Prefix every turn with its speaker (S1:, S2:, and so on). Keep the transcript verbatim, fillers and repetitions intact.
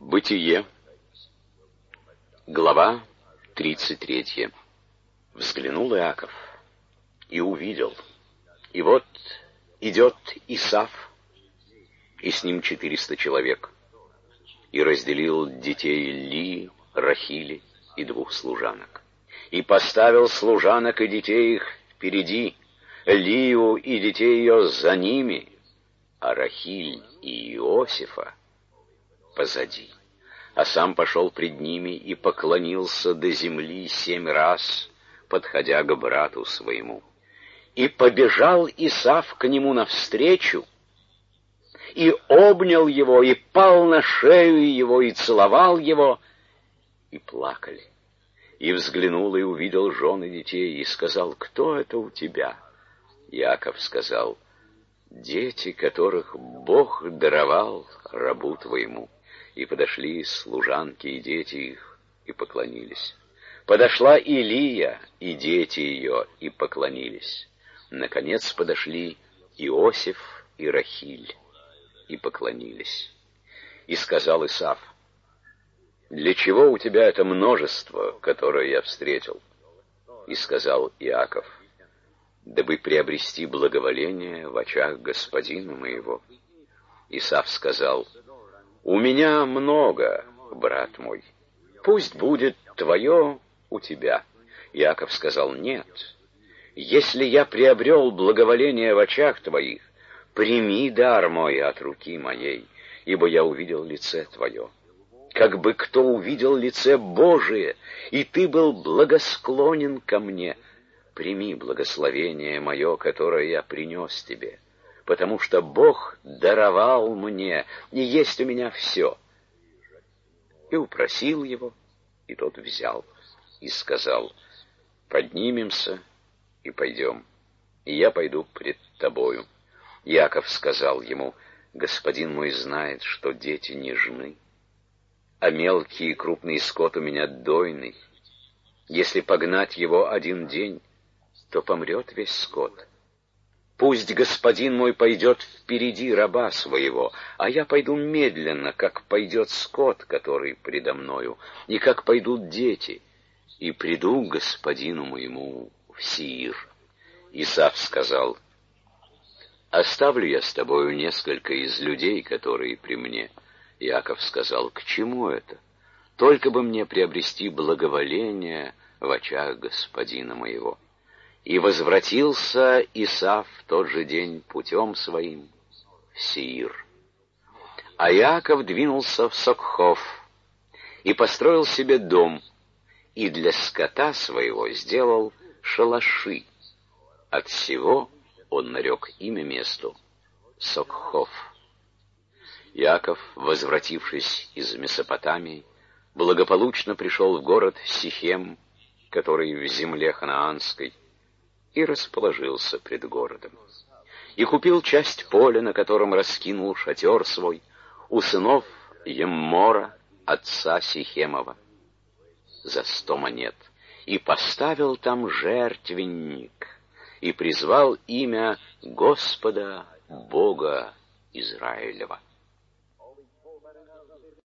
S1: Бытие, глава тридцать третья. Взглянул Иаков и увидел, и вот идет Исав, и с ним четыреста человек, и разделил детей Лии, Рахили и двух служанок, и поставил служанок и детей их впереди, Лию и детей ее за ними, а Рахиль и Иосифа позади. А сам пошел пред ними и поклонился до земли семь раз, подходя к брату своему. И побежал Исав к нему навстречу, и обнял его, и пал на шею его, и целовал его, и плакали. И взглянул, и увидел жен и детей, и сказал: «Кто это у тебя?» Иаков сказал: «Дети, которых Бог даровал рабу твоему». И подошли служанки и дети их, и поклонились. Подошла и Лия, и дети ее, и поклонились. Наконец подошли Иосиф и Рахиль, и поклонились. И сказал Исав: «Для чего у тебя это множество, которое я встретил?» И сказал Иаков: «Дабы приобрести благоволение в очах господина моего». Исав сказал: «У меня много, брат мой, пусть будет твое у тебя». Иаков сказал: «Нет, если я приобрел благоволение в очах твоих, прими дар мой от руки моей, ибо я увидел лице твое. Как бы кто увидел лице Божие, и ты был благосклонен ко мне, прими благословение мое, которое я принес тебе, потому что Бог даровал мне, и есть у меня все». И упросил его, и тот взял, и сказал: «Поднимемся и пойдем, и я пойду пред тобою». Иаков сказал ему: «Господин мой знает, что дети нежны, а мелкий и крупный скот у меня дойный. Если погнать его один день, то помрет весь скот. Пусть господин мой пойдет впереди раба своего, а я пойду медленно, как пойдет скот, который предо мною, и как пойдут дети, и приду к господину моему в Сиир». Исав сказал: «Оставлю я с тобою несколько из людей, которые при мне». Иаков сказал: «К чему это? Только бы мне приобрести благоволение в очах господина моего». И возвратился Исав в тот же день путем своим в Сиир. А Иаков двинулся в Сокхов и построил себе дом, и для скота своего сделал шалаши. От всего он нарек имя месту Сокхов. Иаков, возвратившись из Месопотамии, благополучно пришел в город Сихем, который в земле ханаанской, и расположился пред городом. И купил часть поля, на котором раскинул шатер свой, у сынов Еммора, отца Сихемова, за сто монет, и поставил там жертвенник, и призвал имя Господа Бога Израилева.